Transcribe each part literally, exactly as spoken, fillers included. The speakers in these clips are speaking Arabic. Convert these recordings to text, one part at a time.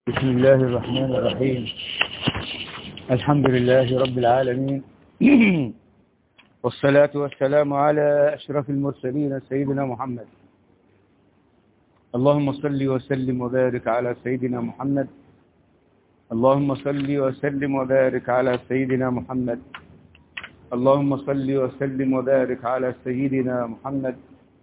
بسم الله الرحمن الرحيم. الحمد لله رب العالمين والصلاة والسلام على أشرف المرسلين سيدنا محمد. اللهم صل وسلم وبارك على سيدنا محمد. اللهم صل وسلم وبارك على سيدنا محمد. اللهم صل وسلم وبارك على سيدنا محمد.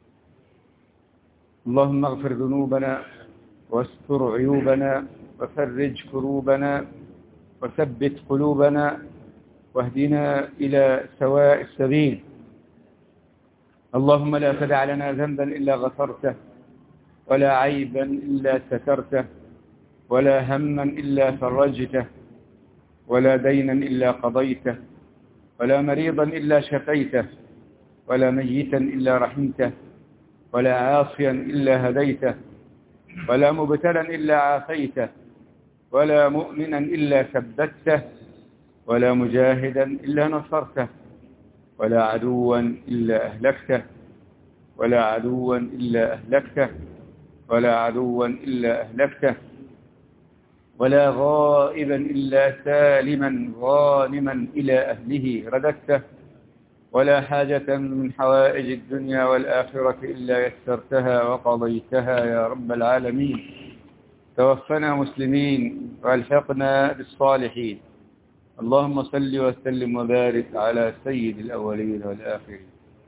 اللهم اغفر ذنوبنا واستر عيوبنا وفرج كروبنا وثبت قلوبنا واهدنا إلى سواء السبيل. اللهم لا تدع لنا ذنبا إلا غفرته، ولا عيبا إلا سترته، ولا هما إلا فرجته، ولا دينا إلا قضيته، ولا مريضا إلا شفيته، ولا ميتا إلا رحمته، ولا عاصيا إلا هديته، ولا مبتلا إلا عافيته، ولا مؤمنا إلا ثبته، ولا مجاهدا إلا نصرته، ولا عدوا إلا أهلكته، ولا عدوا إلا أهلكته، ولا عدوا إلا أهلكته، ولا غائبا إلا سالما غانما إلى أهله رددته، ولا حاجة من حوائج الدنيا والآخرة إلا يسرتها وقضيتها يا رب العالمين. توفنا مسلمين والحقنا بالصالحين. اللهم صل وسلم وبارك على سيد الأولين والآخرين.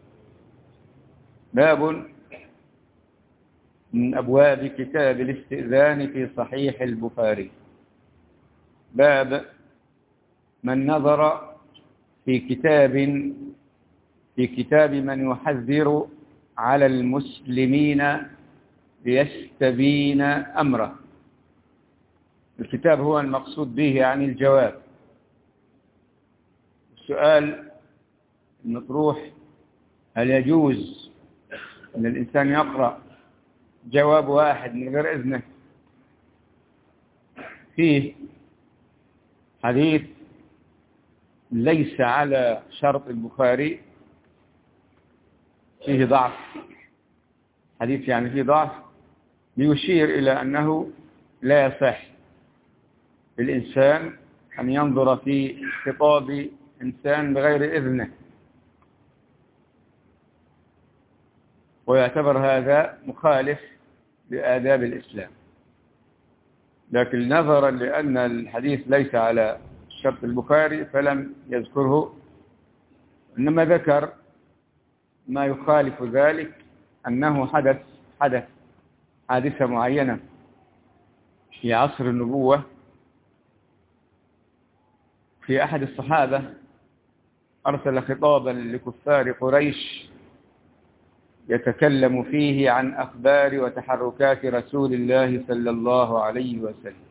باب من أبواب كتاب الاستئذان في صحيح البخاري. باب من نظر في كتاب في كتاب من يحذر على المسلمين ليستبين أمره. الكتاب هو المقصود به يعني الجواب. السؤال المطروح: هل يجوز أن الإنسان يقرأ جواب واحد من غير إذنه؟ فيه حديث ليس على شرط البخاري، فيه ضعف، حديث يعني فيه ضعف، ليشير إلى أنه لا يصح للإنسان أن ينظر في خطاب إنسان بغير إذنه، ويعتبر هذا مخالف لآداب الإسلام. لكن نظرا لأن الحديث ليس على شرط البخاري فلم يذكره، إنما ذكر ما يخالف ذلك، أنه حدث حدث حادثة معينة في عصر النبوة في أحد الصحابة، أرسل خطابا لكفار قريش يتكلم فيه عن أخبار وتحركات رسول الله صلى الله عليه وسلم.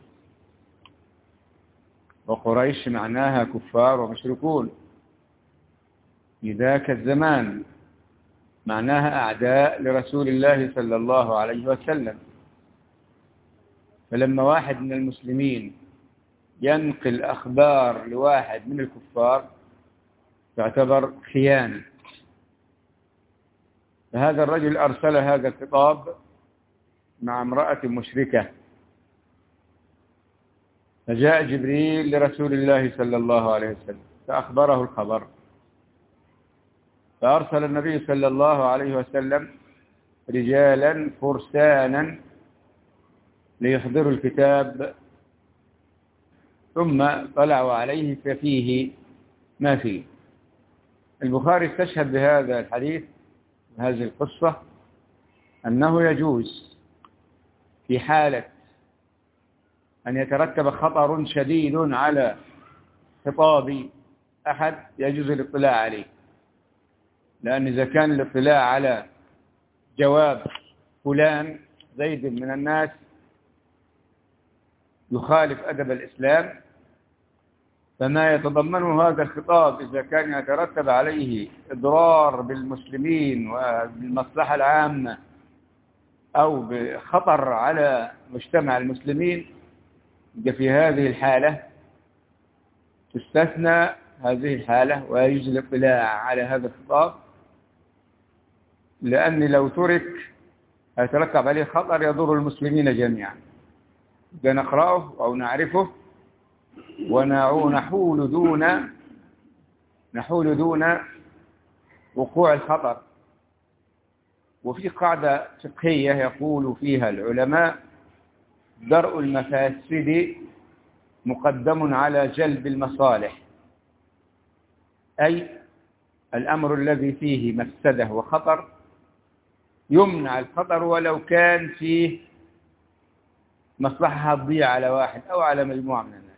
وقريش معناها كفار ومشركون في ذاك الزمان، معناها أعداء لرسول الله صلى الله عليه وسلم. فلما واحد من المسلمين ينقل أخبار لواحد من الكفار تعتبر خيانة. فهذا الرجل أرسل هذا الخطاب مع امرأة مشركة، فجاء جبريل لرسول الله صلى الله عليه وسلم فأخبره الخبر، فأرسل النبي صلى الله عليه وسلم رجالا فرسانا ليحضروا الكتاب، ثم طلعوا عليه ففيه ما فيه. البخاري استشهد بهذا الحديث، هذه القصة، أنه يجوز في حالة أن يترتب خطر شديد على خطاب أحد يجوز الاطلاع عليه، لأن إذا كان الاطلاع على جواب فلان زيد من الناس يخالف أدب الإسلام، فما يتضمنه هذا الخطاب إذا كان يترتب عليه إضرار بالمسلمين وبالمصلحة العامة أو بخطر على مجتمع المسلمين، في هذه الحالة تستثنى هذه الحالة ويجوز الاطلاع على هذا الخطاب، لأن لو ترك هيترتب عليه خطر يضر المسلمين جميعا. نقرأه أو نعرفه ونحول دون نحول دون وقوع الخطر. وفي قاعدة فقهية يقول فيها العلماء: درء المفاسد مقدم على جلب المصالح، أي الأمر الذي فيه مفسدة وخطر يمنع الخطر ولو كان فيه مصلحة تضيع على واحد أو على مجموعة من الناس.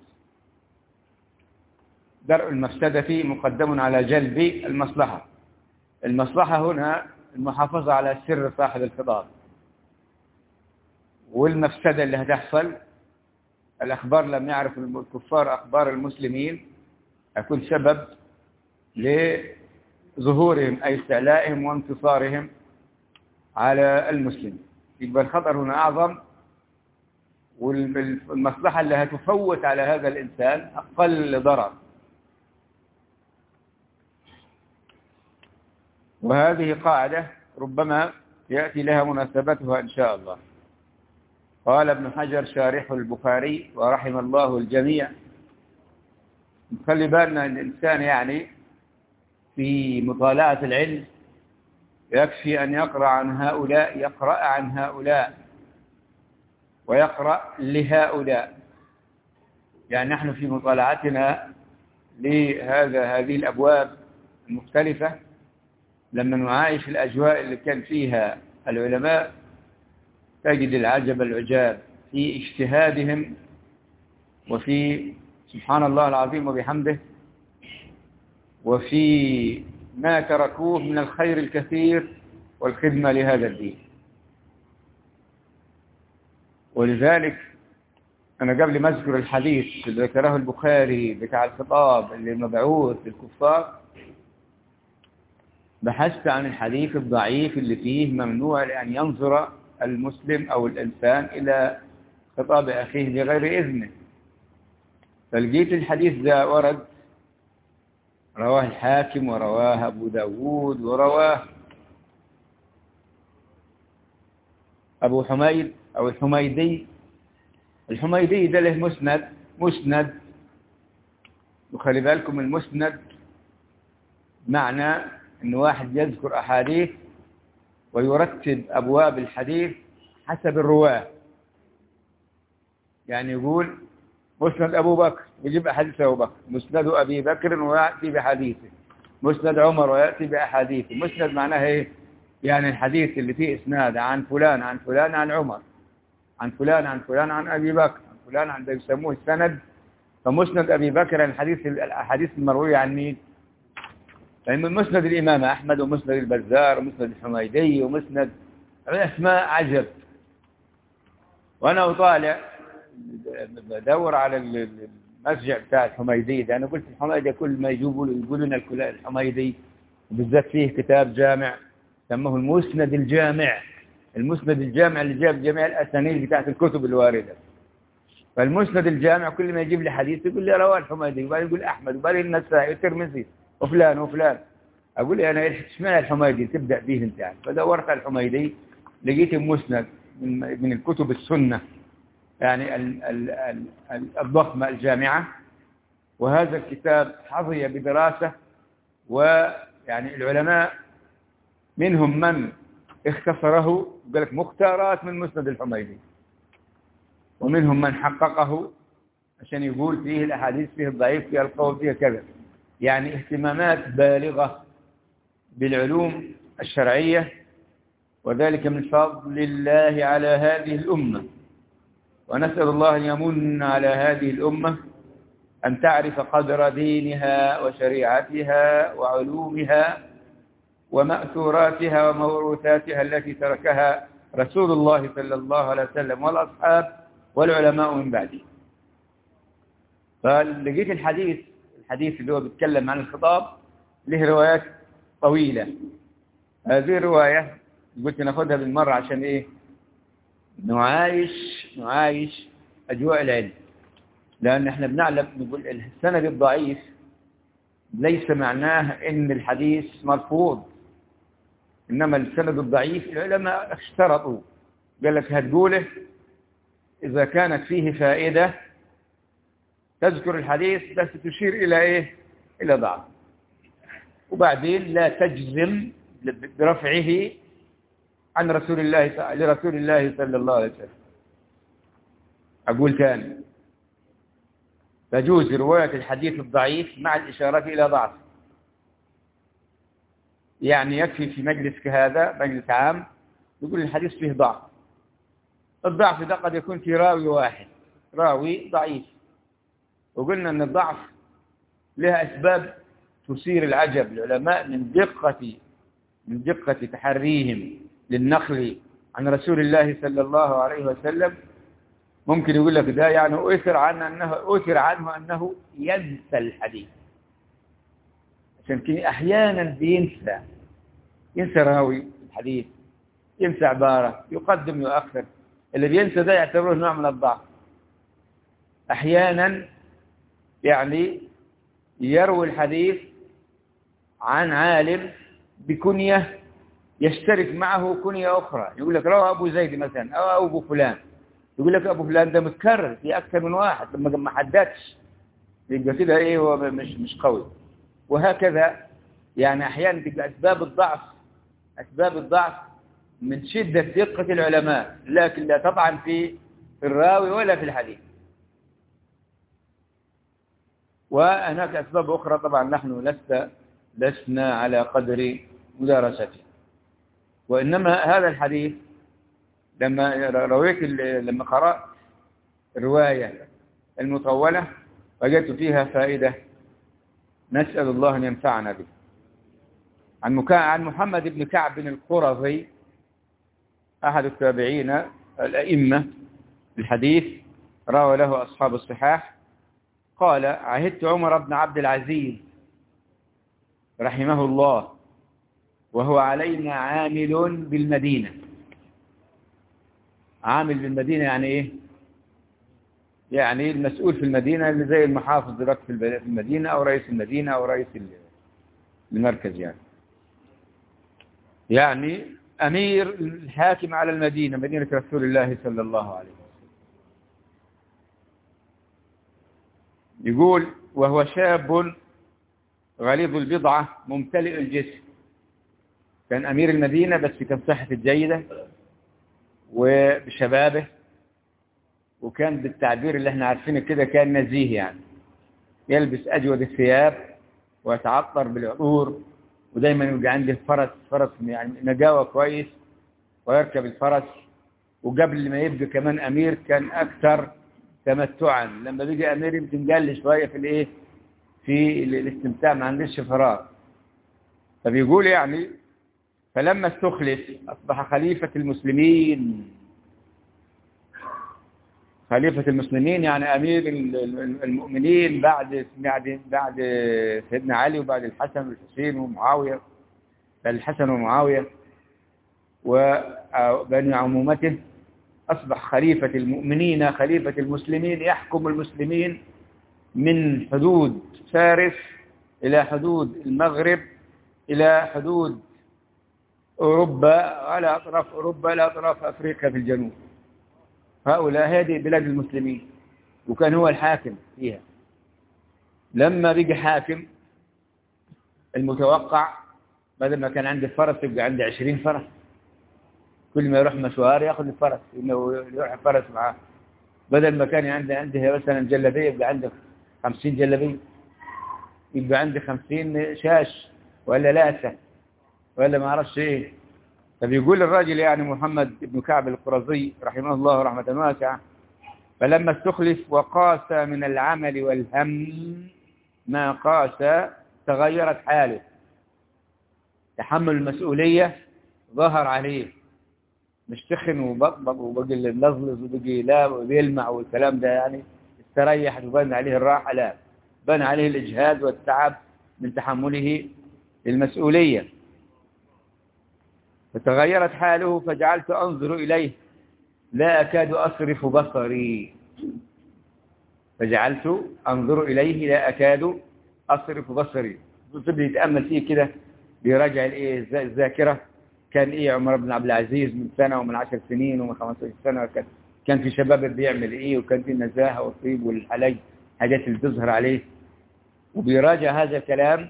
درء المفسدة فيه مقدم على جلب المصلحة. المصلحة هنا المحافظة على سر صاحب الخطاب، والمفسدة اللي هتحصل الأخبار لم يعرف الكفار أخبار المسلمين يكون سبب لظهورهم أي استعلائهم وانتصارهم على المسلمين. يبقى الخطر هنا أعظم، والمصلحة اللي هتفوت على هذا الإنسان أقل ضرر. وهذه قاعدة ربما يأتي لها مناسبتها إن شاء الله. قال ابن حجر شارح البخاري ورحم الله الجميع: خلي بالنا أن الإنسان يعني في مطالعة العلم يكفي أن يقرأ عن هؤلاء يقرأ عن هؤلاء ويقرأ لهؤلاء. يعني نحن في مطالعتنا لهذا هذه الأبواب المختلفة لما نعايش الأجواء اللي كان فيها العلماء تجد العجب العجاب في اجتهادهم وفي سبحان الله العظيم وبحمده وفي ما تركوه من الخير الكثير والخدمة لهذا الدين. ولذلك أنا قبل ما أذكر الحديث اللي ذكره البخاري بتاع الخطاب اللي مبعوث للكفار بحثت عن الحديث الضعيف اللي فيه ممنوع لأن ينظر المسلم أو الإنسان إلى خطاب أخيه بغير إذنه. فلقيت الحديث ذا ورد رواه الحاكم ورواه أبو داود ورواه أبو حميد أو الحميدي. الحميدي ده له مسند مسند وخلي بالكم المسند معنى أن واحد يذكر أحاديث ويرتب أبواب الحديث حسب الرواة. يعني يقول مسند أبو بكر يجيب أحاديث أبو بكر، مسند أبي بكر ويأتي بحديثه، مسند عمر ويأتي بأحاديثه. مسند معناه إيه؟ يعني الحديث اللي فيه إسناد عن فلان عن فلان عن عمر عن فلان عن فلان عن أبي بكر عن فلان عن يسموه السند. فمسند أبي بكر الحديث الأحاديث المروية عن مين؟ يعني مسند الإمام أحمد ومسند البزار ومسند الحميدي ومسند أسماء عجب. وأنا أطالع بدور على المرجع بتاع الحميدي ده. أنا قلت الحميدي كل ما يجيبوا يقولوا لنا الحميدي وبالذات فيه كتاب جامع سموه المسند الجامع. المسند الجامع اللي جاب جميع الأسانيد بتاعت الكتب الواردة. فالمسند الجامع كل ما يجيب لي حديث يقول لي رواه الحميدي وبعدين يقول أحمد وبعدين النسائي والترمذي وفلان وفلان. أقول لي أنا اشمعنى الحميدي تبدأ به أنت يعني. فدورت على الحميدي لقيت مسند من من الكتب السنة يعني ال ال ال الضخمة الجامعة. وهذا الكتاب حظي بدراسة، ويعني العلماء منهم من اختصره وقال لك مختارات من مسند الحميدي، ومنهم من حققه عشان يقول فيه الأحاديث فيه الضعيف فيه القول فيه كذا. يعني اهتمامات بالغة بالعلوم الشرعية، وذلك من فضل الله على هذه الأمة. ونسأل الله أن يمن على هذه الأمة أن تعرف قدر دينها وشريعتها وعلومها ومأثوراتها وموروثاتها التي تركها رسول الله صلى الله عليه وسلم والأصحاب والعلماء من بعده. فلقيت الحديث الحديث اللي هو بيتكلم عن الخطاب له روايات طويلة. هذه الرواية قلت ناخدها بالمرة عشان إيه؟ نعايش نعايش أجواء العلم. لأن احنا بنعلم نقول السند الضعيف ليس معناه إن الحديث مرفوض، إنما السند الضعيف العلماء اشترطوا قال لك هتقوله إذا كانت فيه فائدة تذكر الحديث بس تشير إلى إيه؟ إلى ضعف، وبعدين لا تجزم برفعه عن رسول الله لرسول الله صلى الله عليه وسلم. أقول ثاني، تجوز رواية الحديث الضعيف مع الإشارة إلى ضعف. يعني يكفي في مجلس كهذا، مجلس عام، يقول الحديث فيه ضعف. الضعف ده قد يكون في راوي واحد، راوي ضعيف، وقلنا أن الضعف لها أسباب تثير العجب. العلماء من دقة من دقة تحريهم للنقل عن رسول الله صلى الله عليه وسلم ممكن يقول لك ده يعني أثر عنه أنه أثر عنه أنه ينسى الحديث، عشان كده أحيانا بينسى ينسى راوي الحديث، ينسى عبارة، يقدم ويؤخر. اللي بينسى ده يعتبره نوع من الضعف. أحيانا يعني يروي الحديث عن عالم بكنية يشترك معه كنية أخرى، يقول لك روى أبو زيد مثلا أو أبو فلان، يقول لك أبو فلان ده متكرر في أكثر من واحد، لما ما حددش يبقى كده إيه، هو مش مش قوي. وهكذا يعني أحيانا تبقى أسباب الضعف أسباب الضعف من شدة دقة العلماء، لكن لا طبعا في في الراوي ولا في الحديث. وهناك أسباب أخرى طبعا نحن لست لسنا على قدر مدارسته. وإنما هذا الحديث لما رويت لما قرأت الرواية المطولة وجدت فيها فائدة نسأل الله أن ينفعنا به. عن عن محمد بن كعب بن القرظي أحد التابعين الأئمة الحديث، روى له أصحاب الصحاح، قال: عهدت عمر بن عبد العزيز رحمه الله وهو علينا عامل بالمدينة. عامل بالمدينة يعني إيه؟ يعني المسؤول في المدينة، اللي زي المحافظ دلوقتي في المدينة أو رئيس المدينة أو رئيس المركز، يعني يعني أمير الحاكم على المدينة، مدينة رسول الله صلى الله عليه وسلم. يقول: وهو شاب غليظ البضعة ممتلئ الجسم. كان أمير المدينة بس كان صحته جيدة وبشبابه، وكان بالتعبير اللي احنا عارفينه كده كان نزيه، يعني يلبس أجود الثياب ويتعطر بالعطور، ودايما يبقى عنده فرس فرس يعني نجاوة كويس ويركب الفرس. وقبل ما يبقى كمان أمير كان أكثر تمتعا، لما بيجي أمير يمكن قل شوية في الإيه في الاستمتاع، ما عندش فراغ. فبيقول يعني: فلما استخلف أصبح خليفة المسلمين. خليفة المسلمين يعني أمير المؤمنين بعد بعد بعد سيدنا علي وبعد الحسن والحسين ومعاوية، الحسن ومعاوية وبني عمومته. أصبح خليفة المؤمنين خليفة المسلمين، يحكم المسلمين من حدود فارس إلى حدود المغرب إلى حدود أوروبا، على أطراف أوروبا إلى أطراف أفريقيا في الجنوب. هؤلاء هذه بلاد المسلمين، وكان هو الحاكم فيها. لما بيجي حاكم المتوقع بدل ما كان عنده فرس يبقى عنده عشرين فرس، كل ما يروح مشوار ياخذ الفرس، انه يروح الفرس معاه. بدل ما كان عنده عنده مثلا جلبيه يبقى عنده خمسين جلبيه، يبقى عنده خمسين شاش ولا لاسه ولا ما اعرفش ايه. فبيقول الراجل يعني محمد بن كعب القرظي رحمه الله رحمه واسعه: فلما استخلف وقاس من العمل والهم ما قاس تغيرت حاله. تحمل المسؤوليه ظهر عليه، مش تخن وبطبط وبقي لزلز وبقي لا وبيلمع والكلام ده، يعني استريح وبان عليه الراحه، لا، بان عليه الاجهاد والتعب من تحمله المسؤوليه. فتغيرت حاله فجعلت أنظر إليه لا أكاد أصرف بصري. فجعلت أنظر إليه لا أكاد أصرف بصري. تبدأ يتأمل فيه كده، بيراجع الإيه الذاكرة، كان إيه عمر بن عبد العزيز من سنة ومن عشر سنين ومن خمسة عشر سنة وكذا. كان في شباب بيعمل إيه، وكان في النزاهة والطيب والحلاج حاجات اللي تظهر عليه، وبيراجع هذا الكلام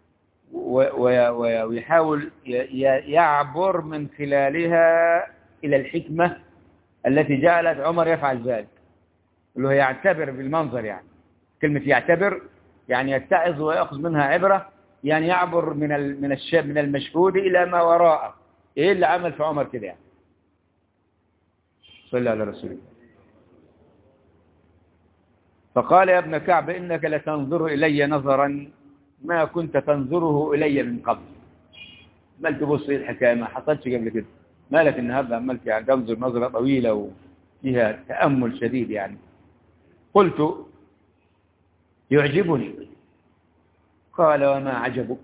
ويحاول يعبر من خلالها إلى الحكمة التي جعلت عمر يفعل ذلك، اللي هو يعتبر بالمنظر. يعني كلمة يعتبر يعني يتعظ ويأخذ منها عبرة، يعني يعبر من من الشاب من المشهود إلى ما وراءه. إيه اللي عمل في عمر كده يعني؟ صلى على رسول الله. فقال يا ابن كعب إنك لتنظر إلي نظرا ما كنت تنظره إلي من قبل. عملت تبص إيه الحكاية؟ ما حصلتش قبل كده. مالك النهارده عملت يعني تنظر نظرة طويلة وفيها تأمل شديد يعني. قلت يعجبني. قال وما عجبك؟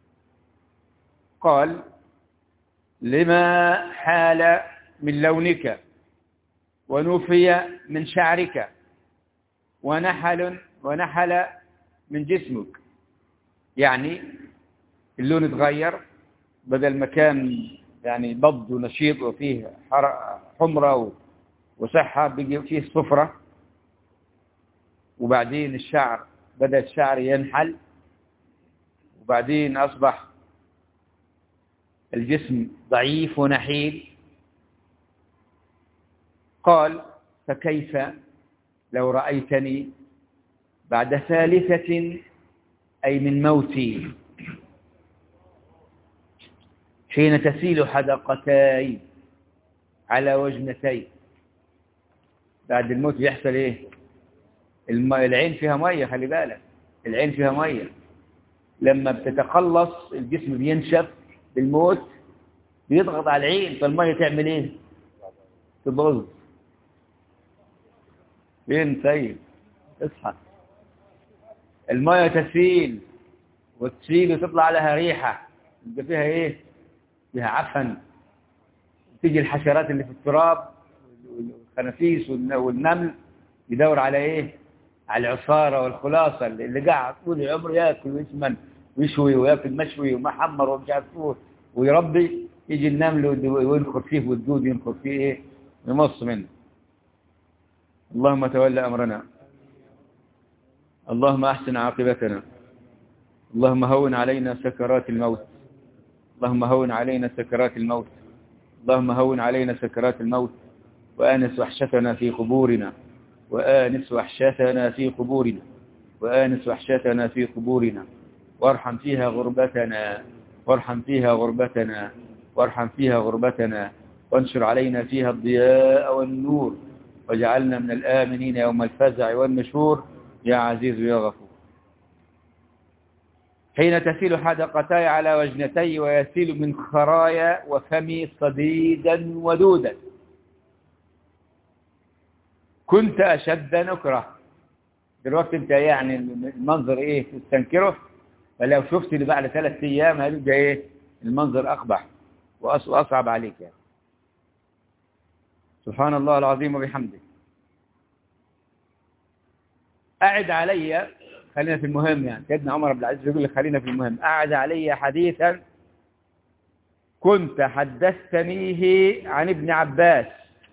قال لما حال من لونك ونفي من شعرك ونحل ونحل من جسمك. يعني اللون اتغير، بدل ما كان يعني بض ونشيط وفيه حمرة وصحة بيجي فيه صفرة، وبعدين الشعر بدأ الشعر ينحل، وبعدين أصبح الجسم ضعيف ونحيل. قال فكيف لو رأيتني بعد ثالثة أي من موتي حين تسيل حدقتاي على وجنتي. بعد الموت بيحصل ايه؟ العين فيها مية، خلي بالك العين فيها مية. لما بتتخلص الجسم بينشف بالموت، بيضغط على العين، فالمية تعمل ايه؟ تبوظ. فين سيد؟ اصحى. المية تسيل وتسيل وتطلع لها ريحة، يبقى فيها ايه؟ فيها عفن. تيجي الحشرات اللي في التراب والخنافيس والنمل يدور على ايه؟ على العصارة والخلاصة اللي قاعد طول عمره ياكل ويسمن ويشوي وياكل مشوي ومحمر ومش عارف ويربي. يجي النمل وينخر فيه والدود ينخر فيه ايه؟ يمص منه. اللهم تولى امرنا، اللهم احسن عاقبتنا، اللهم هون علينا سكرات الموت، اللهم هون علينا سكرات الموت، اللهم هون علينا سكرات الموت، وآنس وحشتنا في قبورنا، وآنس وحشتنا في قبورنا، وآنس وحشتنا في قبورنا، وارحم فيها غربتنا، وارحم فيها غربتنا، وارحم فيها غربتنا، وانشر علينا فيها الضياء والنور، واجعلنا من الآمنين يوم الفزع والنشور يا عزيز يا غفور. حين تسيل حدقتاي على وجنتي ويسيل من خرايا وفمي صديدا ودودا، كنت أشد نكره. دلوقتي انت يعني المنظر ايه تستنكره، فلو شفت اللي بعد ثلاث ايام هيبقى ايه المنظر اقبح واصعب عليك يعني. سبحان الله العظيم وبحمده. أعد علي، خلينا في المهم يعني. سيدنا عمر بن العزيز يقول لي خلينا في المهم. أعد علي حديثا كنت حدثتنيه عن ابن عباس.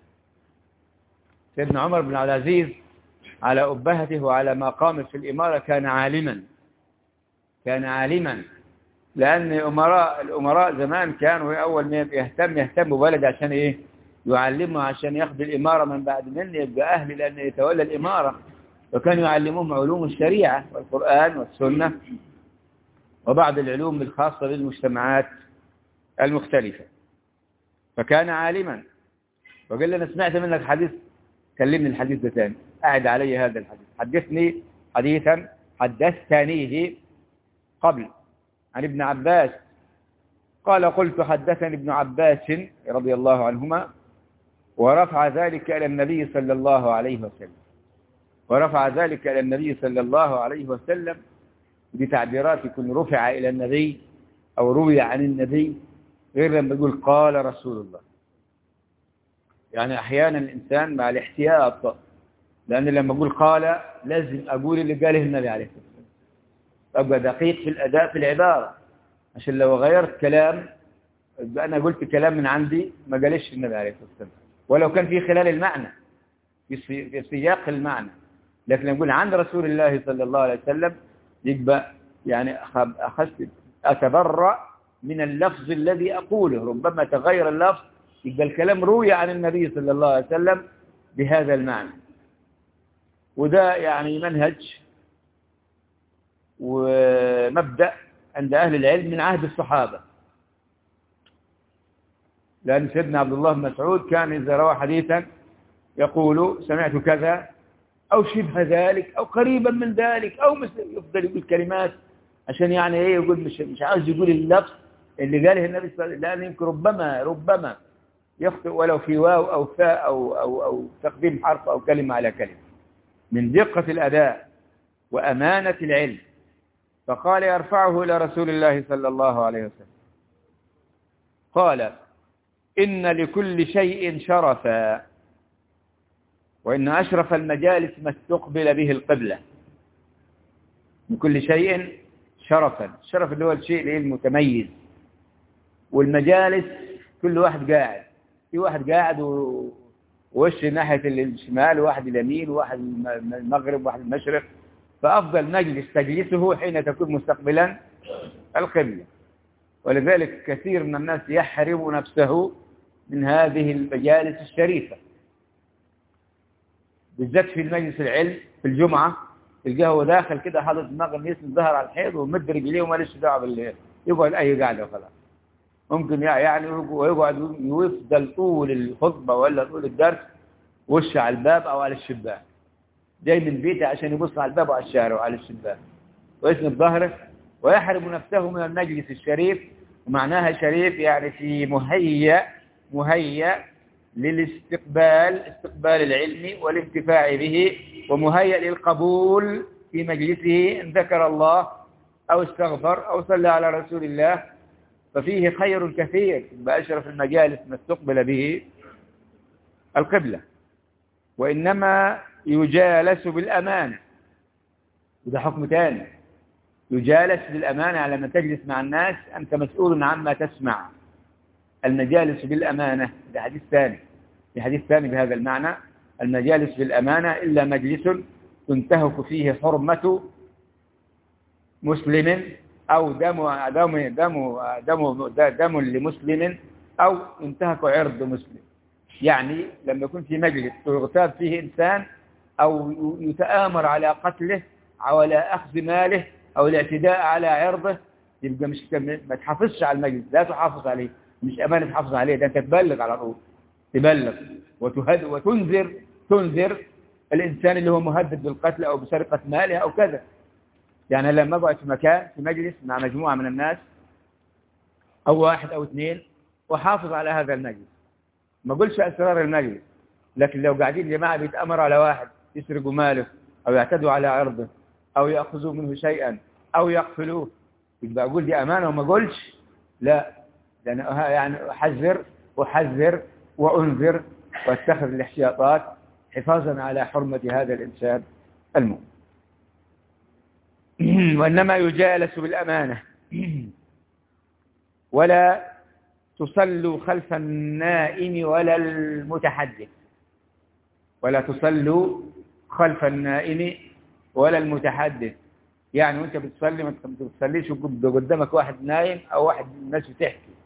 سيدنا عمر بن العزيز على أبهته وعلى مقامه في الإمارة كان عالما، كان عالما. لأن الأمراء الأمراء زمان كانوا أول ما يهتم يهتم ببلد عشان إيه؟ يعلمه عشان ياخذ الإمارة من بعد منه يبقى أهل لأن يتولى الإمارة. وكانوا يعلمهم علوم الشريعة والقرآن والسنة وبعض العلوم الخاصة بالمجتمعات المختلفة. فكان عالما. وقال لي أنا سمعت منك حديث، كلمني الحديث ده تاني، أعد علي هذا الحديث. حدثني حديثا حدثتنيه قبل عن ابن عباس. قال قلت حدثني ابن عباس رضي الله عنهما، ورفع ذلك إلى النبي صلى الله عليه وسلم، ورفع ذلك إلى النبي صلى الله عليه وسلم بتعبيرات يكون رفع إلى النبي أو روي عن النبي، غير لما يقول قال رسول الله. يعني أحيانا الإنسان مع الاحتياط، لأن لما أقول قال لازم أقول اللي قاله النبي عليه الصلاة والسلام، أبقى دقيق في الأداء في العبارة، عشان لو غيرت كلام أنا قلت كلام من عندي ما قالش النبي عليه الصلاة والسلام، ولو كان في خلال المعنى. في سياق المعنى. لكن لما نقول عن رسول الله صلى الله عليه وسلم يبقى يعني أخذت أتبرأ من اللفظ الذي أقوله، ربما تغير اللفظ يبقى الكلام روي عن النبي صلى الله عليه وسلم بهذا المعنى. وده يعني منهج ومبدأ عند أهل العلم من عهد الصحابة، لأن سيدنا عبد الله بن مسعود كان إذا روى حديثا يقول سمعت كذا أو شبه ذلك أو قريبا من ذلك أو مثل، يفضل يقول كلمات عشان يعني إيه يقول مش مش عاوز يقول اللفظ اللي قاله النبي صلى الله عليه وسلم، لأن يمكن ربما ربما يخطئ ولو في واو أو فاء أو أو أو تقديم حرف أو كلمة على كلمة، من دقة الأداء وأمانة العلم. فقال يرفعه إلى رسول الله صلى الله عليه وسلم، قال إن لكل شيء شرفا، وإن أشرف المجالس ما استقبل به القبلة. لكل شيء شرفا، الشرف اللي هو الشيء المتميز، والمجالس كل واحد قاعد، في واحد قاعد ووش ناحية الشمال وواحد اليمين وواحد المغرب وواحد المشرق، فأفضل مجلس تجلسه حين تكون مستقبلا القبلة. ولذلك كثير من الناس يحرم نفسه من هذه المجالس الشريفة، بالذات في المجلس العلم في الجمعة، تلقاه هو داخل كده حاطط دماغه يسند ظهر على الحيط ومد رجليه وماليش دعوه بالليل، يقعد أي قاعدة وخلاص. ممكن يعني ويقعد يفضل طول الخطبة ولا طول الدرس وش على الباب أو على الشباك، جاي من بيته عشان يبص على الباب وعلى الشارع وعلى الشباك ويسند ظهره، ويحرم نفسه من المجلس الشريف. ومعناها شريف يعني في مهيأ مهيأ للاستقبال، استقبال العلم والانتفاع به، ومهيأ للقبول في مجلسه إن ذكر الله أو استغفر أو صلى على رسول الله، ففيه خير كثير. بأشرف المجالس ما استقبل به القبلة. وإنما يجالس بالأمانة، وده حكم تاني، يجالس بالأمانة. على ما تجلس مع الناس أنت مسؤول عما تسمع. المجالس بالأمانة، ده حديث ثاني، في حديث ثاني بهذا المعنى، المجالس بالأمانة إلا مجلس تنتهك فيه حرمة مسلم أو دم دم دم دم دم لمسلم أو ينتهك عرض مسلم. يعني لما يكون في مجلس يغتاب فيه إنسان أو يتآمر على قتله أو على أخذ ماله أو الاعتداء على عرضه، يبقى مش ما تحافظش على المجلس، لا تحافظ عليه، مش أمانة تحافظ عليه، ده أنت تبلغ على طول، تبلغ وتهد وتنذر تنذر الإنسان اللي هو مهدد بالقتل أو بسرقة ماله أو كذا. يعني لما أقعد في مكان في مجلس مع مجموعة من الناس أو واحد أو اثنين وحافظ على هذا المجلس، ما أقولش أسرار المجلس، لكن لو قاعدين جماعة بيتأمر على واحد يسرقوا ماله أو يعتدوا على عرضه أو يأخذوا منه شيئا أو يقتلوه، يبقى أقول دي أمانة وما أقولش لا، لأن يعني أحذر أحذر وأنذر واتخذ الاحتياطات حفاظا على حرمة هذا الإنسان المؤمن. وإنما يجالس بالأمانة. ولا تصلوا خلف النائم ولا المتحدث، ولا تصلوا خلف النائم ولا المتحدث. يعني وانت بتصلي ما تصليش قدامك واحد نايم أو واحد الناس بتحكي.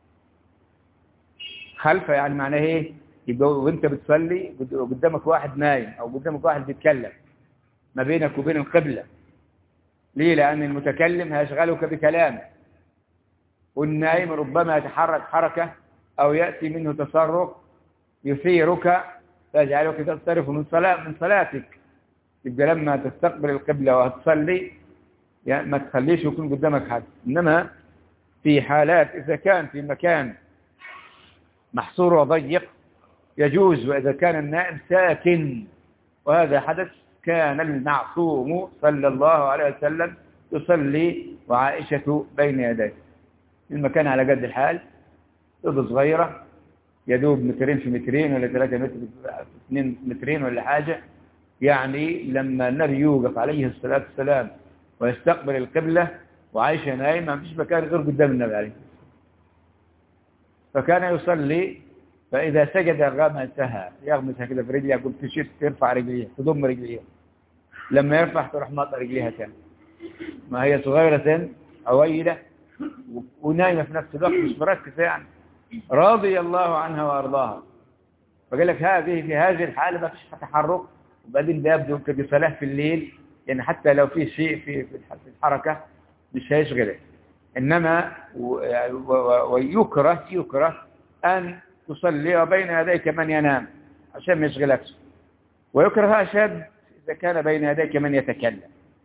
خلفه يعني معناه ايه؟ يبقى وانت بتصلي قدامك واحد نايم او قدامك واحد بيتكلم ما بينك وبين القبلة. ليه؟ لأن المتكلم هيشغلك بكلامه، والنايم ربما يتحرك حركة أو يأتي منه تصرف يثيرك فيجعلك تنصرف من صلاة من صلاتك. يبقى لما تستقبل القبلة وتصلي يعني ما تخليش يكون قدامك حد. إنما في حالات إذا كان في مكان محصور وضيق يجوز، وإذا كان النائم ساكن، وهذا حدث كان المعصوم صلى الله عليه وسلم يصلي وعائشة بين يديه. المكان على قد الحال، أوضة صغيرة يدوب مترين في مترين ولا ثلاثة متر اثنين مترين ولا حاجة. يعني لما النبي يوقف عليه الصلاة والسلام ويستقبل القبلة وعائشة نايمة ما فيش مكان غير قدام النبي عليه، فكان يصلي فإذا سجد غمسها، يغمسها كده في رجلها، قلت تشت ترفع رجليها، تضم رجليها، لما يرفع تروح ماطة رجليها تاني. ما هي صغيرة عويلة ونايمة في نفس الوقت، مش مركزة يعني، رضي الله عنها وأرضاها. فقال لك هذه في هذه الحالة ما فيش تحرك، وبعدين ده يبدو كده صلاة في الليل، يعني حتى لو في شيء في في الحركة مش هيشغله. إنما ويكره يكره أن تصلي بين يديك من ينام عشان ما يشغلكش، ويكره أشد إذا كان بين يديك من يتكلم.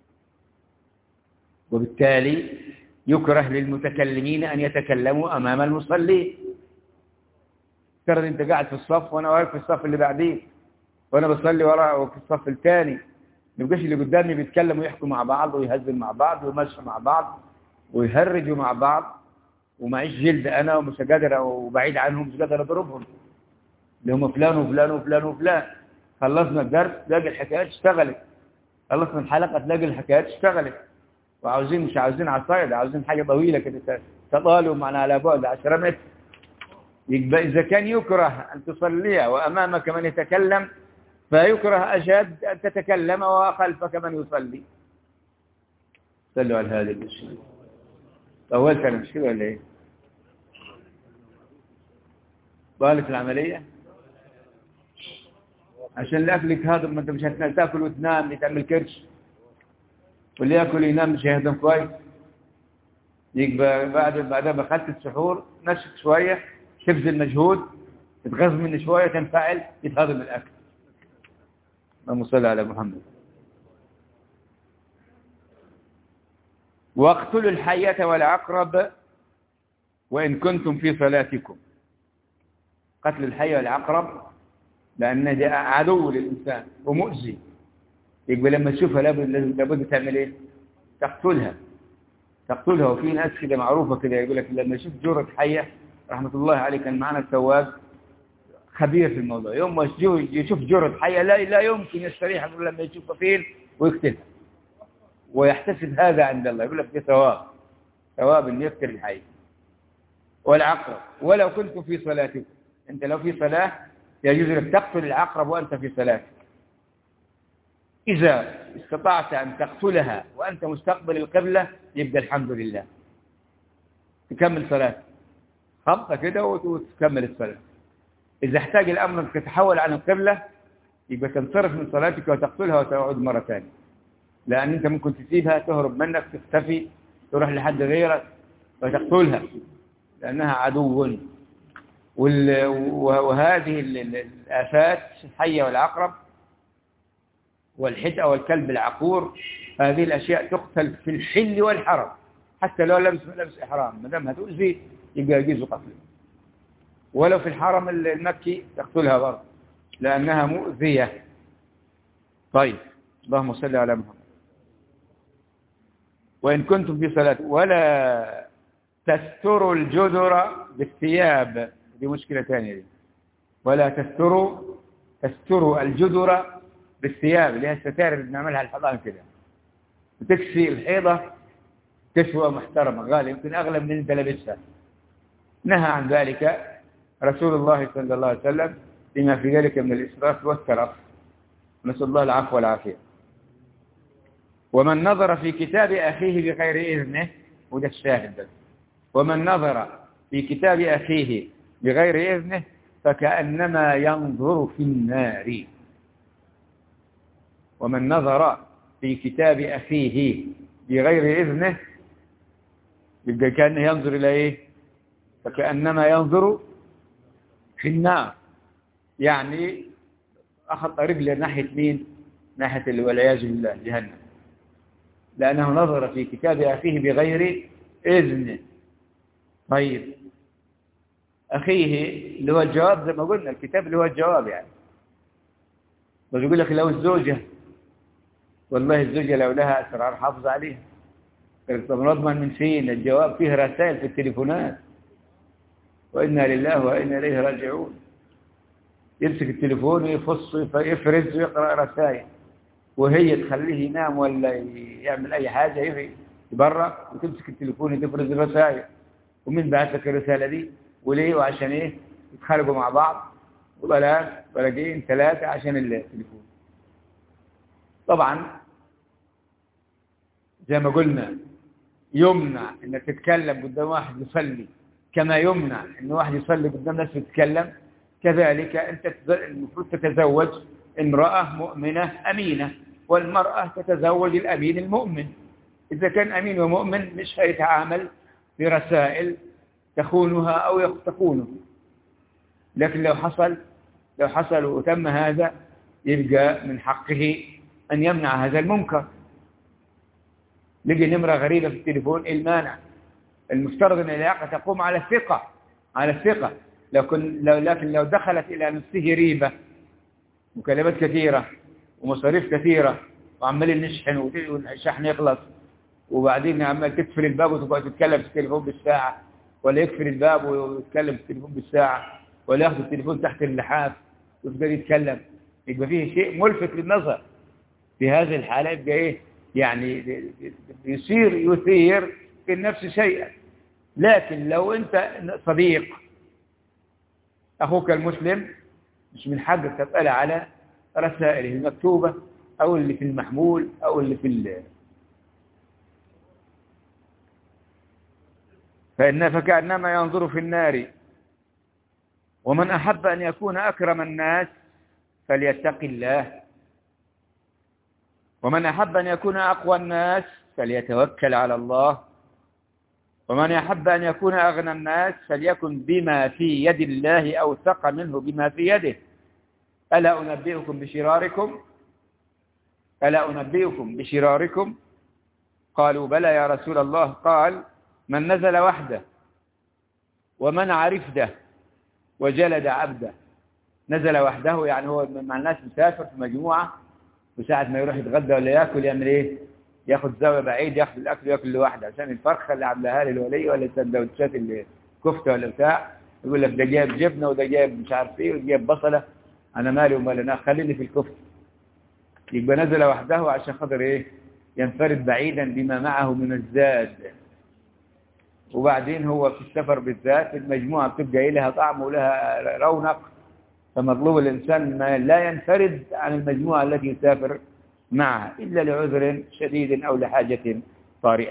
وبالتالي يكره للمتكلمين أن يتكلموا أمام المصلين. ترى أنت قاعد في الصف وأنا واقف في الصف اللي بعديه، وأنا بصلي وراء في الصف الثاني، ما يبقاش اللي قدامي بيتكلموا ويحكوا مع بعض ويهزوا مع بعض ويمشوا مع بعض ويهرجوا مع بعض، ومعيش جلد أنا ومش قادر وبعيد عنهم، مش قادر أضربهم، اللي هم فلان وفلان وفلان وفلان. خلصنا الدرس تلاقي الحكايات اشتغلت، خلصنا الحلقة تلاقي الحكايات اشتغلت، وعاوزين مش عاوزين عصايد، عاوزين حاجة طويلة كده تطالوا معنا على بعد عشرة متر. يبقى إذا كان يكره أن تصلي وأمامك من يتكلم، فيكره أشد أن تتكلم وخلفك من يصلي. صلوا على هذا الشيء. طولت أنا مش كده ولا إيه؟ طالت العملية عشان الأكل يتهضم، ما أنت مش هتاكل وتنام تعمل كرش، واللي ياكل ينام مش هيهضم كويس. يبقى بعد بعدها بخلت السحور نشط شوية، تبذل مجهود، تتغذى منه شوية، تنفعل، يتهضم الأكل. اللهم صل على محمد. واقتلوا الحية والعقرب وإن كنتم في صلاتكم. قتل الحية والعقرب لأن ده عدو للإنسان ومؤذي، يبقى لما تشوفها لابد تعمل إيه؟ تقتلها تقتلها. وفي ناس كده معروفة كده يقول لك لما يشوف جرة حية، رحمة الله عليه كان معنا السواق خبير في الموضوع، يوم ما يشوف جرة حية لا لا يمكن يستريح إلا لما يشوفها فين ويقتلها، ويحتسب هذا عند الله، يقول لك ده ثواب ثواب إن يقتل الحية. والعقرب ولو كنتم في صلاتكم، أنت لو في صلاة يجوز لك تقتل العقرب وأنت في صلاتك. إذا استطعت أن تقتلها وأنت مستقبل القبلة يبقى الحمد لله، تكمل صلاتك خبطة كده وتكمل الصلاة. إذا احتاج الأمر أنك تتحول عن القبلة يبقى تنصرف من صلاتك وتقتلها وتعود مرة ثانية، لأن أنت ممكن تسيبها تهرب منك، تختفي، تروح لحد غيرك وتقتلها لأنها عدو. وهذه الآفات الحية والعقرب والحدأ والكلب العقور، هذه الأشياء تقتل في الحل والحرم، حتى لو لبس لبس إحرام ما دام هتؤذي يبقى يجوز قتله. ولو في الحرم المكي تقتلها برضه لأنها مؤذية. طيب اللهم صل على محمد. وإن كنتم في صلاة ولا تستروا الجدر بالثياب، دي مشكلة ثانية دي. ولا تستروا تستروا الجدر بالثياب اللي هي الستائر اللي بنعملها الحضان كده، بتكسي الحيضة كسوة محترمة غالية يمكن أغلى من أنت لابسها. نهى عن ذلك رسول الله صلى الله عليه وسلم لما في ذلك من الإسراف والترف، نسأل الله العفو والعافية. ومن نظر في كتاب أخيه بغير إذنه، وده الشاهد ده، ومن نظر في كتاب أخيه بغير إذنه فكأنما ينظر في النار. ومن نظر في كتاب أخيه بغير إذنه يبقى كأنه ينظر إلى إيه؟ فكأنما ينظر في النار، يعني أخذ طريق لناحية مين؟ ناحية والعياذ بالله جهنم، لأنه نظر في كتاب أخيه بغير إذنه. طيب أخيه اللي هو الجواب زي ما قلنا، الكتاب اللي هو الجواب يعني. بس يقول لك لو الزوجة، والله الزوجة لو لها أسرار حافظ عليها، طب نضمن من فين؟ الجواب فيه رسائل في التليفونات، وإنا لله وإنا إليه راجعون. يمسك التليفون ويفص ويفرز ويقرأ رسائل، وهي تخليه ينام ولا يعمل أي حاجة يبرق وتمسك التليفون وتفرز الرسائل. ومين بعت لك الرسالة دي وليه وعشان إيه؟ يتخانقوا مع بعض وبلاش بلاقين ثلاثة عشان التليفون. طبعا زي ما قلنا يمنع انك تتكلم قدام واحد يصلي كما يمنع ان واحد يصلي قدام ناس يتكلم، كذلك انت المفروض تتزوج امرأة مؤمنة أمينة، والمرأة تتزوج الأمين المؤمن. إذا كان أمين ومؤمن مش هيتعامل برسائل تخونها أو تخونه. لكن لو حصل لو حصل وتم هذا يبقى من حقه أن يمنع هذا المنكر. لقي نمرة غريبة في التليفون، المانع المفترض أن العلاقة تقوم على الثقة على الثقة لو كن لو لكن لو دخلت إلى نفسه ريبة، مكالمات كثيرة ومصاريف كثيرة وعمالين نشحن والشحن يخلص، وبعدين عمال تقفل الباب وتبقى تتكلم في التليفون بالساعة، ولا يقفل الباب ويتكلم في التليفون بالساعة، ولا ياخذ التليفون تحت اللحاف ويبقى يتكلم، يبقى فيه شيء ملفت للنظر. في هذه الحالة يبقى إيه يعني يصير يثير في النفس شيئا. لكن لو أنت صديق أخوك المسلم مش من حقك تسأل على رسائله المكتوبة أو اللي في المحمول أو اللي في ال فإن فكأنما ينظر في النار. ومن أحب أن يكون أكرم الناس فليتق الله، ومن أحب أن يكون أقوى الناس فليتوكل على الله، ومن أحب أن يكون أغنى الناس فليكن بما في يد الله أوثق منه بما في يده. ألا أنبئكم بشراركم ألا أنبئكم بشراركم قالوا بلى يا رسول الله. قال من نزل وحده ومنع رفده وجلد عبده. نزل وحده يعني هو مع الناس مسافر في مجموعة، وساعة ما يروح يتغدى ولا يأكل يعمل إيه؟ ياخد زاوية بعيد ياخد الأكل ويأكل لوحده، عشان الفرخة اللي عاملاها لي الولية ولا السندوتشات اللي كفتة ولا بتاع، يقول لك ده جايب جبنة وده جايب مش عارف إيه وده جايب بصلة، أنا مالي ومال أنا خليني في الكفتة. يبقى نزل وحده عشان خاطر إيه؟ ينفرد بعيدا بما معه من الزاد. وبعدين هو في السفر بالذات المجموعة بتبقى لها طعم ولها رونق، فمطلوب الإنسان ما لا ينفرد عن المجموعة التي يسافر معها إلا لعذر شديد أو لحاجة طارئة.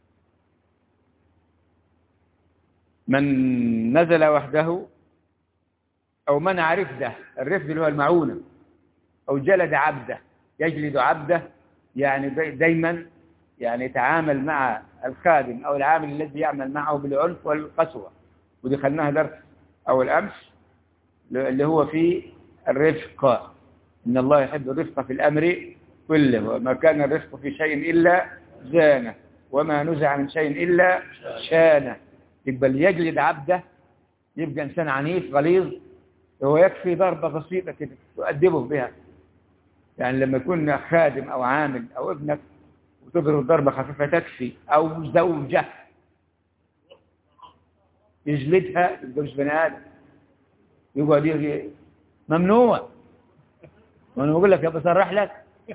من نزل وحده أو منع رفده، الرفد اللي هو المعونة، أو جلد عبده، يجلد عبده يعني دايما يعني يتعامل مع الخادم أو العامل الذي يعمل معه بالعنف والقسوة. ودي خلناها درس أول أمس اللي هو في الرفق، إن الله يحب الرفق في الأمر كله، وما كان الرفق في شيء إلا زانه، وما نزع من شيء إلا شانه. يبقى يجلد عبده يبقى إنسان عنيف غليظ، هو يكفي ضربة بسيطة كده تؤدبه بها. يعني لما يكون خادم أو عامل أو ابنك وتضرب ضربة خفيفة تكفي، أو زوجة يجلدها، يبقى مش بني آدم، يقعد يجي ممنوع. وأنا بقول لك يا بصرح لك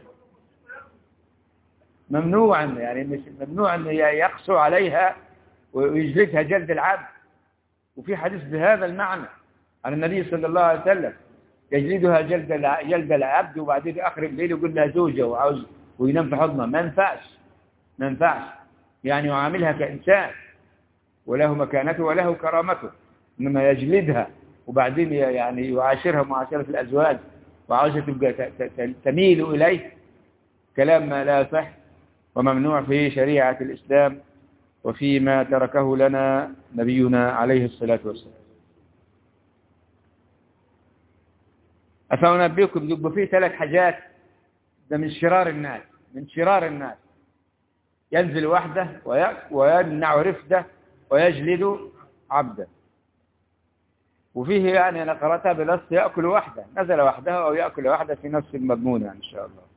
ممنوع، يعني مش ممنوع أن يقسو عليها ويجلدها جلد العبد. وفي حديث بهذا المعنى عن النبي صلى الله عليه وسلم يجلدها جلد جلد العبد، وبعدين آخر الليل يقول لها زوجة وعاوز وينام في حضنها. ما ينفعش ما ينفعش يعني يعاملها كإنسان وله مكانته وله كرامته، إنما يجلدها وبعدين يعني يعاشرها معاشرة الأزواج وعاوزة تبقى تميل إليه، كلام ما لا صح وممنوع في شريعة الإسلام وفيما تركه لنا نبينا عليه الصلاة والسلام. أفأنبئكم يبقى فيه ثلاث حاجات، ده من شرار الناس من شرار الناس ينزل وحده ويمنع رفده ويجلد عبده. وفيه يعني أنا قرأتها بنص يأكل وحده، نزل وحده أو يأكل وحده في نفس المضمونة إن شاء الله.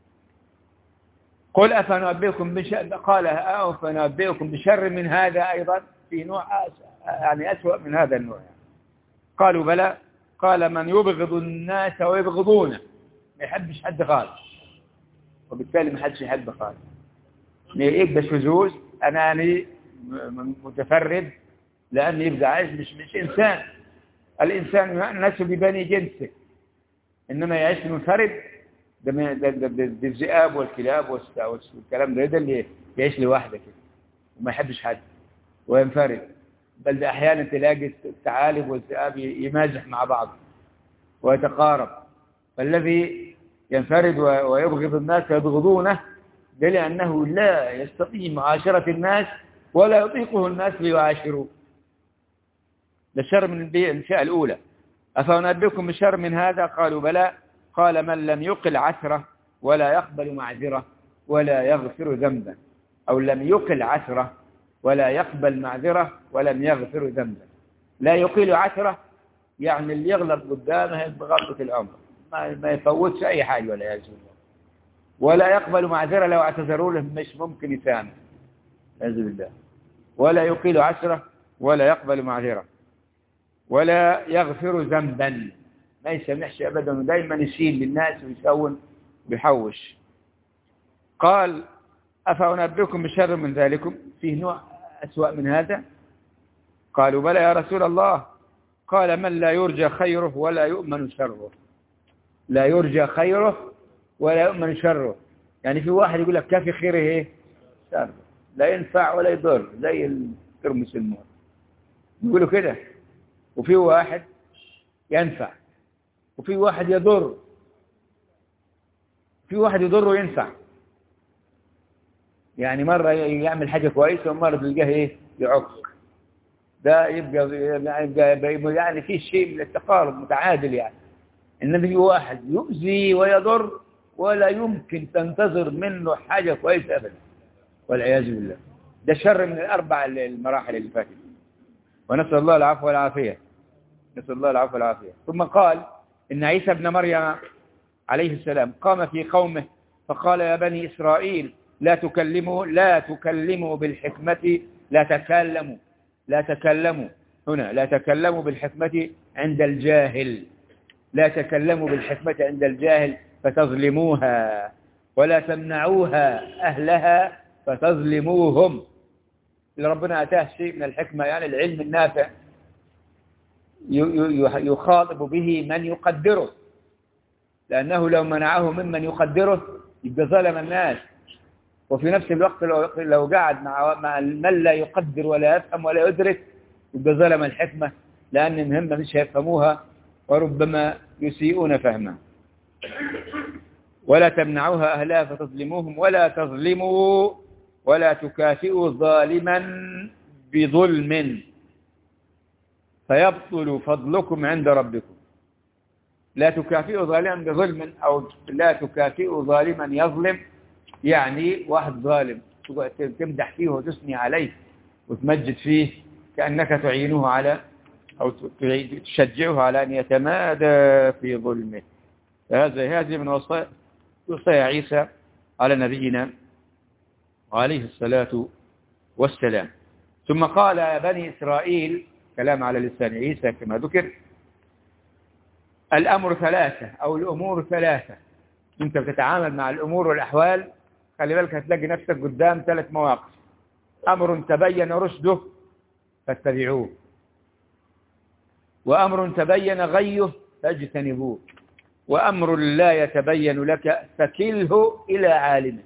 قل أفنبئكم بشر، قال أفنبئكم بشر من هذا أيضا، في نوع يعني أسوأ من هذا النوع يعني. قالوا بلى، قال من يبغض الناس ويبغضونه، ما يحبش حد خالص، وبالتالي ما حدش يحب خالص، يبقى شذوذ أناني متفرد، لأن يبقى عايش مش مش إنسان. الإنسان الناس ببني جنسه، إنما يعيش منفرد ده ده ده ده الذئاب والكلاب والكلام ده، ده اللي يعيش لوحده كده وما يحبش حد وينفرد. بل ده أحيانا تلاقي الثعالب والذئاب يمازح مع بعض ويتقارب. فالذي ينفرد ويبغض الناس يبغضونه ده لأنه لا يستطيع معاشرة الناس ولا يطيقه الناس ليعاشروه. ده شر من الفئة الأولى. أفأنبئكم بشر من هذا؟ قالوا بلى. قال من لم يقل عثرة ولا يقبل معذرة ولا يغفر ذنبا، أو لم يقل عثرة ولا يقبل معذرة ولم يغفر ذنبا. لا يقيل عثرة يعني اللي يغلط قدامه بغلطة العمر، ما, ما يفوتش أي حاجة ولا يجوز. ولا يقبل معذرة لو اعتذروا له مش ممكن يسامح، أعوذ بالله. ولا يقيل عثرة ولا يقبل معذرة ولا يغفر ذنبا، ما يسامحش أبدا، ودايما يشيل للناس ويسون ويحوش. قال أفأنبئكم بشر من ذلكم؟ فيه نوع أسوأ من هذا؟ قالوا بلى يا رسول الله. قال من لا يرجى خيره ولا يؤمن شره. لا يرجى خيره ولا يؤمن شره، يعني في واحد يقول لك كافي خيره ايه؟ شره، لا ينفع ولا يضر، زي الترمس الموت يقولوا كده. وفي واحد ينفع وفي واحد يضر، في واحد يضر وينفع، يعني مرة يعمل حاجة كويسة ومرة تلقاه ايه؟ يعق. ده يبقى, يبقى يعني في شيء من التقارب متعادل يعني. إنما في واحد يؤذي ويضر ولا يمكن تنتظر منه حاجة كويسة أبدا، والعياذ بالله. ده شر من الأربع المراحل اللي فاتت، ونسأل الله العفو والعافية، نسأل الله العفو والعافية. ثم قال إن عيسى ابن مريم عليه السلام قام في قومه فقال يا بني إسرائيل لا تكلموا لا تكلموا بالحكمة لا تكلموا لا تكلموا هنا لا تكلموا بالحكمة عند الجاهل، لا تكلموا بالحكمة عند الجاهل فتظلموها، ولا تمنعوها أهلها فتظلموهم. اللي ربنا أتاه شيء من الحكمة يعني العلم النافع يخاطب به من يقدره، لأنه لو منعه ممن يقدره يبقى ظلم الناس. وفي نفس الوقت لو قعد مع من لا يقدر ولا يفهم ولا يدرك يبقى ظلم الحكمة، لأن المهمة مش هيفهموها وربما يسيئون فهمها. ولا تمنعوها أهلها فتظلموهم ولا تظلموا ولا تكافئوا ظالما بظلم فيبطل فضلكم عند ربكم. لا تكافئوا ظالما بظلم، أو لا تكافئوا ظالما يظلم، يعني واحد ظالم تمدح فيه وتثني عليه وتمجد فيه كأنك تعينه على أو تشجعه على أن يتمادى في ظلمه. هذا هذه من وصايا وصايا عيسى على نبينا عليه الصلاة والسلام. ثم قال يا بني إسرائيل، كلام على لسان عيسى كما ذكر، الأمر ثلاثة أو الأمور ثلاثة. أنت بتتعامل مع الأمور والأحوال خلي بالك هتلاقي نفسك قدام ثلاث مواقف. أمر تبين رشده فاتبعوه، وأمر تبين غيه فاجتنبوه، وأمر لا يتبين لك فكله إلى عالمه.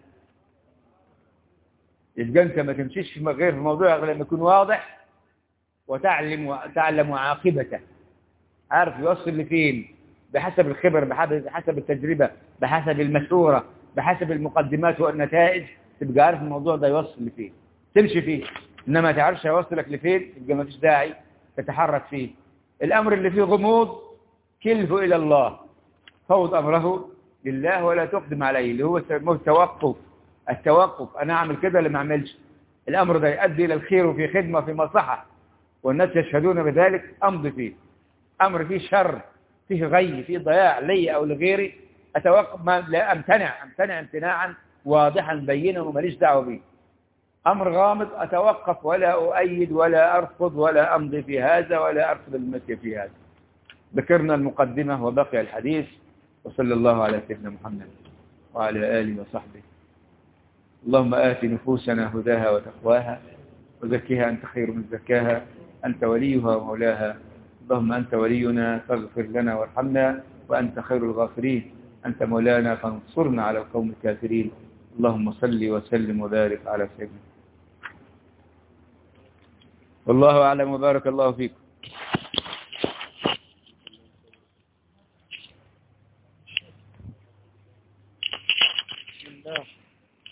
يبقى أنت ما تمشيش غير في موضوع غير لما يكون واضح وتعلم وتعلم عاقبته، عارف يوصل لفين بحسب الخبر، بحسب التجربة، بحسب المشورة، بحسب المقدمات والنتائج، تبقى عارف الموضوع ده يوصل لفين تمشي فيه. إنما تعرفش يوصلك لفين يبقى ما فيش داعي تتحرك فيه. الأمر اللي فيه غموض كله إلى الله، فوض أمره لله ولا تقدم عليه، اللي هو التوقف. التوقف أنا أعمل كده ولا ما أعملش، الأمر ده يؤدي إلى الخير وفي خدمة في مصلحة والناس يشهدون بذلك أمضي فيه. أمر فيه شر فيه غي فيه ضياع لي أو لغيري أتوقف، ما لا أمتنع أمتنع امتناعا واضحا بينا وماليش دعوة به. أمر غامض أتوقف ولا أؤيد ولا أرفض ولا أمضي في هذا ولا أرفض المشي في هذا. ذكرنا المقدمة وبقي الحديث، وصلى الله على سيدنا محمد وعلى آله وصحبه. اللهم آت نفوسنا هداها وتقواها وزكها أنت خير من زكاها، أنت وليها ومولاها. اللهم أنت ولينا فاغفر لنا وارحمنا وأنت خير الغافرين. أنت مولانا فانصرنا على القوم الكافرين. اللهم صل وسلم وبارك على سيدنا. والله أعلم وبارك الله فيكم. Yeah.